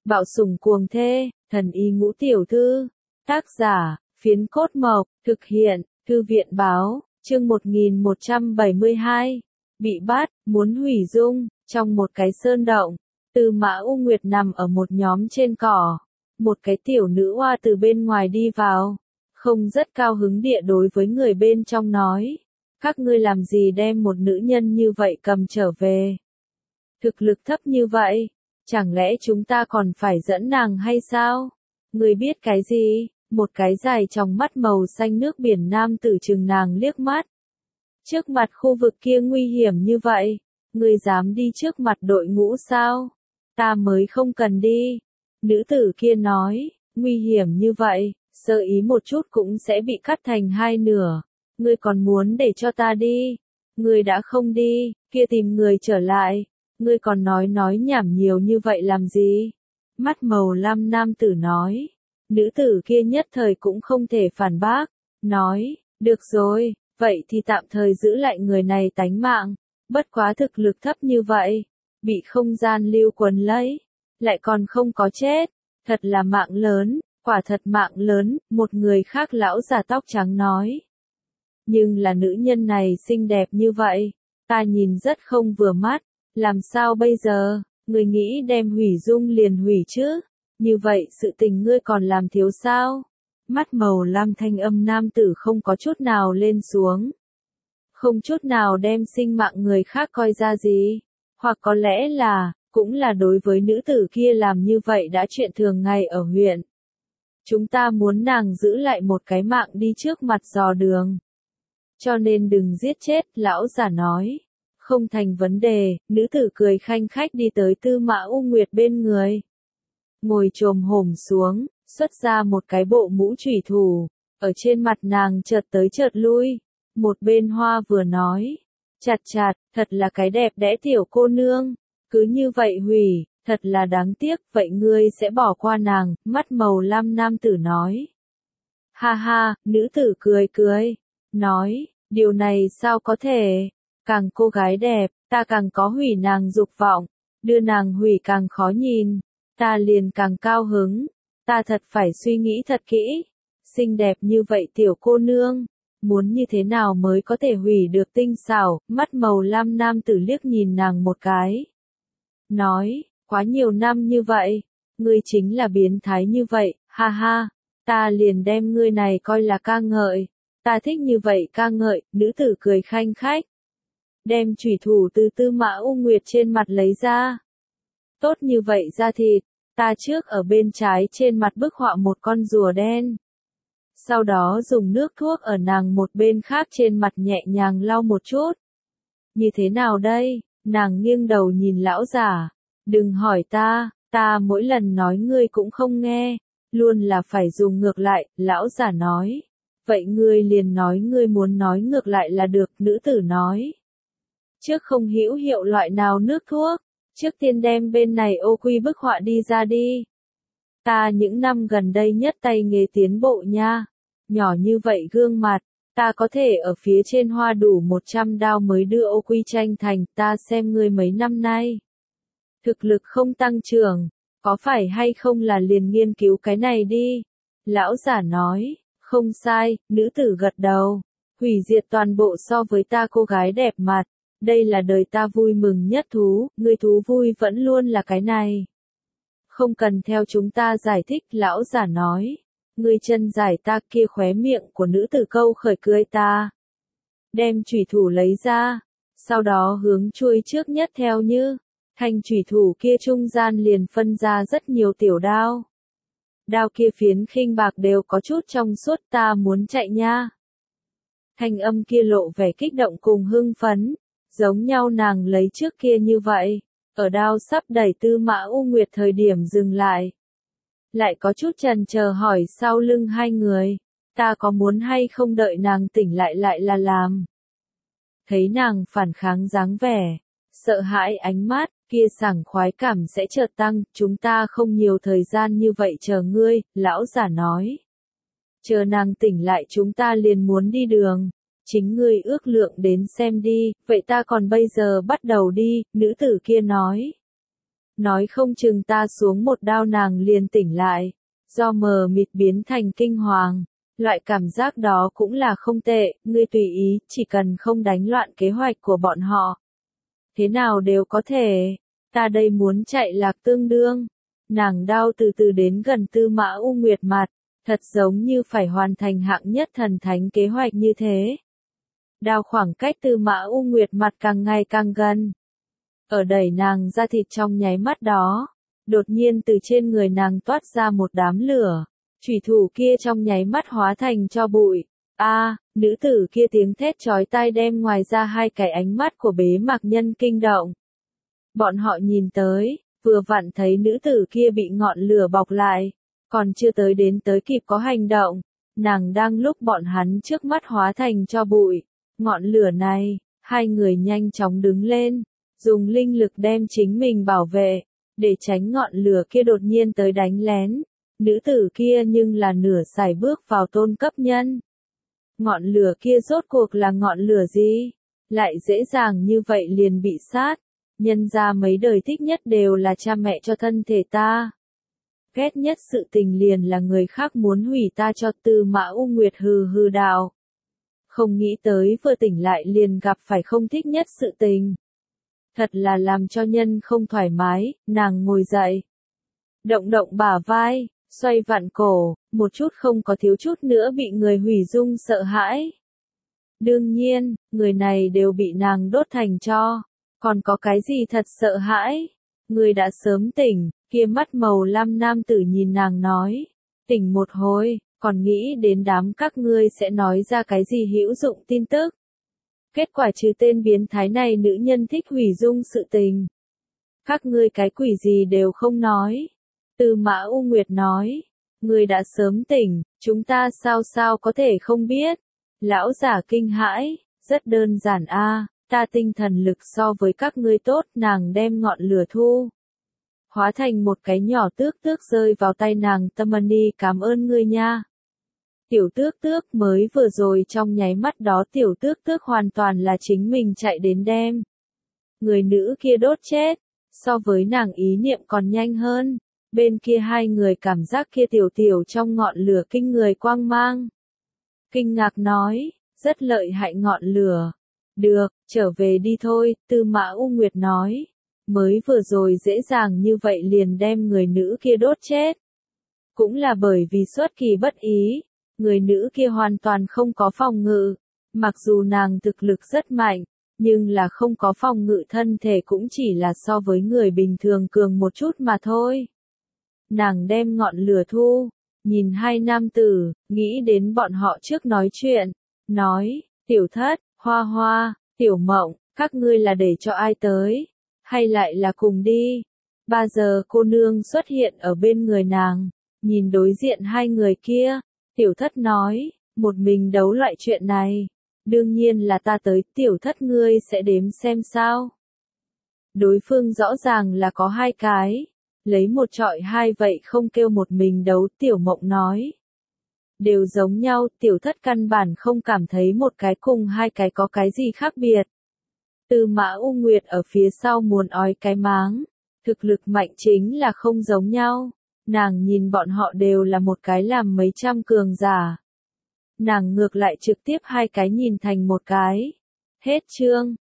Bạo sủng cuồng thê, thần y ngũ tiểu thư. Tác giả, Phiến Cốt Mộc, thực hiện, Thư viện báo, chương 1172. Bị bắt, muốn hủy dung, trong một cái sơn động. Tư Mã U Nguyệt nằm ở một nhóm trên cỏ. Một cái tiểu nữ hoa từ bên ngoài đi vào. Không rất cao hứng địa đối với người bên trong nói. Các ngươi làm gì đem một nữ nhân như vậy cầm trở về? Thực lực thấp như vậy, chẳng lẽ chúng ta còn phải dẫn nàng hay sao? Ngươi biết cái gì? Một cái dài trong mắt màu xanh nước biển nam tử trừng nàng liếc mắt. Trước mặt khu vực kia nguy hiểm như vậy, ngươi dám đi trước mặt đội ngũ sao? Ta mới không cần đi. Nữ tử kia nói, nguy hiểm như vậy, sơ ý một chút cũng sẽ bị cắt thành hai nửa. Ngươi còn muốn để cho ta đi? Ngươi đã không đi, kia tìm người trở lại. Ngươi còn nói nhảm nhiều như vậy làm gì? Mắt màu lam nam tử nói. Nữ tử kia nhất thời cũng không thể phản bác. Nói, được rồi, vậy thì tạm thời giữ lại người này tánh mạng. Bất quá thực lực thấp như vậy. Bị không gian lưu quấn lấy. Lại còn không có chết. Thật là mạng lớn, quả thật mạng lớn, một người khác lão già tóc trắng nói. Nhưng là nữ nhân này xinh đẹp như vậy. Ta nhìn rất không vừa mắt. Làm sao bây giờ, ngươi nghĩ đem hủy dung liền hủy chứ? Như vậy sự tình ngươi còn làm thiếu sao? Mắt màu lam thanh âm nam tử không có chút nào lên xuống. Không chút nào đem sinh mạng người khác coi ra gì. Hoặc có lẽ là, cũng là đối với nữ tử kia làm như vậy đã chuyện thường ngày ở huyện. Chúng ta muốn nàng giữ lại một cái mạng đi trước mặt dò đường. Cho nên đừng giết chết, lão giả nói. Không thành vấn đề, nữ tử cười khanh khách đi tới Tư Mã U Nguyệt bên người. Ngồi chồm hổm xuống, xuất ra một cái bộ mũ chủy thủ, ở trên mặt nàng chợt tới chợt lui. Một bên hoa vừa nói, chặt chặt, thật là cái đẹp đẽ tiểu cô nương, cứ như vậy hủy, thật là đáng tiếc, vậy ngươi sẽ bỏ qua nàng, mắt màu lam nam tử nói. Ha ha, nữ tử cười cười, nói, điều này sao có thể? Càng cô gái đẹp, ta càng có hủy nàng dục vọng, đưa nàng hủy càng khó nhìn, ta liền càng cao hứng, ta thật phải suy nghĩ thật kỹ, xinh đẹp như vậy tiểu cô nương, muốn như thế nào mới có thể hủy được tinh xảo, mắt màu lam nam tử liếc nhìn nàng một cái. Nói, quá nhiều năm như vậy, ngươi chính là biến thái như vậy, ha ha, ta liền đem ngươi này coi là ca ngợi, ta thích như vậy ca ngợi, nữ tử cười khanh khách. Đem chủy thủ từ Tư Mã U Nguyệt trên mặt lấy ra. Tốt như vậy da thịt, ta trước ở bên trái trên mặt bức họa một con rùa đen. Sau đó dùng nước thuốc ở nàng một bên khác trên mặt nhẹ nhàng lau một chút. Như thế nào đây? Nàng nghiêng đầu nhìn lão giả. Đừng hỏi ta mỗi lần nói ngươi cũng không nghe, luôn là phải dùng ngược lại, lão giả nói. Vậy ngươi liền nói ngươi muốn nói ngược lại là được, nữ tử nói. Trước không hữu hiệu loại nào nước thuốc, trước tiên đem bên này ô quy bức họa đi ra đi. Ta những năm gần đây nhất tay nghề tiến bộ nha, nhỏ như vậy gương mặt, ta có thể ở phía trên hoa đủ 100 đao mới đưa ô quy tranh thành, ta xem ngươi mấy năm nay. Thực lực không tăng trưởng, có phải hay không là liền nghiên cứu cái này đi. Lão giả nói, không sai, nữ tử gật đầu, hủy diệt toàn bộ so với ta cô gái đẹp mặt. Đây là đời ta vui mừng nhất thú, người thú vui vẫn luôn là cái này. Không cần theo chúng ta giải thích, lão giả nói. Người chân giải ta kia khóe miệng của nữ tử câu khởi cười ta. Đem chủy thủ lấy ra, sau đó hướng chuôi trước nhất theo như. Thanh chủy thủ kia trung gian liền phân ra rất nhiều tiểu đao. Đao kia phiến khinh bạc đều có chút trong suốt, ta muốn chạy nha. Thanh âm kia lộ vẻ kích động cùng hưng phấn. Giống nhau nàng lấy trước kia như vậy, ở đao sắp đẩy Tư Mã U Nguyệt thời điểm dừng lại. Lại có chút chần chờ hỏi sau lưng hai người, ta có muốn hay không đợi nàng tỉnh lại là làm. Thấy nàng phản kháng dáng vẻ, sợ hãi ánh mắt, kia sảng khoái cảm sẽ chợt tăng, chúng ta không nhiều thời gian như vậy chờ ngươi, lão giả nói. Chờ nàng tỉnh lại chúng ta liền muốn đi đường. Chính ngươi ước lượng đến xem đi, vậy ta còn bây giờ bắt đầu đi, nữ tử kia nói. Nói không chừng ta xuống một đao nàng liền tỉnh lại, do mờ mịt biến thành kinh hoàng. Loại cảm giác đó cũng là không tệ, ngươi tùy ý, chỉ cần không đánh loạn kế hoạch của bọn họ. Thế nào đều có thể, ta đây muốn chạy lạc tương đương. Nàng đao từ từ đến gần Tư Mã U Nguyệt mặt, thật giống như phải hoàn thành hạng nhất thần thánh kế hoạch như thế. Đao khoảng cách Tư Mã U Nguyệt mặt càng ngày càng gần. Ở đẩy nàng ra thịt trong nháy mắt đó, đột nhiên từ trên người nàng toát ra một đám lửa. Chủy thủ kia trong nháy mắt hóa thành tro bụi. Nữ tử kia tiếng thét chói tai đem ngoài ra hai cái ánh mắt của Bế Mạc Nhân kinh động. Bọn họ nhìn tới, vừa vặn thấy nữ tử kia bị ngọn lửa bọc lại, còn chưa tới kịp có hành động, nàng đang lúc bọn hắn trước mắt hóa thành tro bụi. Ngọn lửa này, hai người nhanh chóng đứng lên, dùng linh lực đem chính mình bảo vệ, để tránh ngọn lửa kia đột nhiên tới đánh lén. Nữ tử kia nhưng là nửa sải bước vào tôn cấp nhân. Ngọn lửa kia rốt cuộc là ngọn lửa gì? Lại dễ dàng như vậy liền bị sát. Nhân ra mấy đời thích nhất đều là cha mẹ cho thân thể ta. Ghét nhất sự tình liền là người khác muốn hủy ta cho. Tư Mã U Nguyệt hừ hừ đạo. Không nghĩ tới vừa tỉnh lại liền gặp phải không thích nhất sự tình. Thật là làm cho nhân không thoải mái, nàng ngồi dậy. Động động bả vai, xoay vặn cổ, một chút không có thiếu chút nữa bị người hủy dung sợ hãi. Đương nhiên, người này đều bị nàng đốt thành tro. Còn có cái gì thật sợ hãi? Người đã sớm tỉnh, kia mắt màu lam nam tử nhìn nàng nói. Tỉnh một hồi, còn nghĩ đến đám các ngươi sẽ nói ra cái gì hữu dụng tin tức. Kết quả trừ tên biến thái này nữ nhân thích hủy dung sự tình. Các ngươi cái quỷ gì đều không nói. Tư Mã U Nguyệt nói. Ngươi đã sớm tỉnh, chúng ta sao có thể không biết. Lão giả kinh hãi, rất đơn giản ta tinh thần lực so với các ngươi tốt, nàng đem ngọn lửa thu. Hóa thành một cái nhỏ tước rơi vào tay nàng. Tâm Ni cảm ơn ngươi nha. Tiểu tước mới vừa rồi trong nháy mắt đó tiểu tước hoàn toàn là chính mình chạy đến đem. Người nữ kia đốt chết, so với nàng ý niệm còn nhanh hơn. Bên kia hai người cảm giác kia tiểu trong ngọn lửa kinh người quang mang. Kinh ngạc nói, rất lợi hại ngọn lửa. Được, trở về đi thôi, Tư Mã U Nguyệt nói. Mới vừa rồi dễ dàng như vậy liền đem người nữ kia đốt chết. Cũng là bởi vì xuất kỳ bất ý, người nữ kia hoàn toàn không có phòng ngự. Mặc dù nàng thực lực rất mạnh, nhưng là không có phòng ngự thân thể cũng chỉ là so với người bình thường cường một chút mà thôi. Nàng đem ngọn lửa thu, nhìn hai nam tử, nghĩ đến bọn họ trước nói chuyện, nói, Tiểu Thất, Hoa Hoa, Tiểu Mộng, các ngươi là để cho ai tới, hay lại là cùng đi. 3 giờ cô nương xuất hiện ở bên người nàng, nhìn đối diện hai người kia, Tiểu Thất nói, một mình đấu loại chuyện này, đương nhiên là ta tới. Tiểu Thất ngươi sẽ đếm xem sao. Đối phương rõ ràng là có hai cái. Lấy một trọi hai vậy không kêu một mình đấu. Tiểu Mộng nói. Đều giống nhau, Tiểu Thất căn bản không cảm thấy một cái cùng hai cái có cái gì khác biệt. Tư Mã U Nguyệt ở phía sau muốn ói cái máng. Thực lực mạnh chính là không giống nhau. Nàng nhìn bọn họ đều là một cái làm mấy trăm cường giả. Nàng ngược lại trực tiếp hai cái nhìn thành một cái. Hết chương.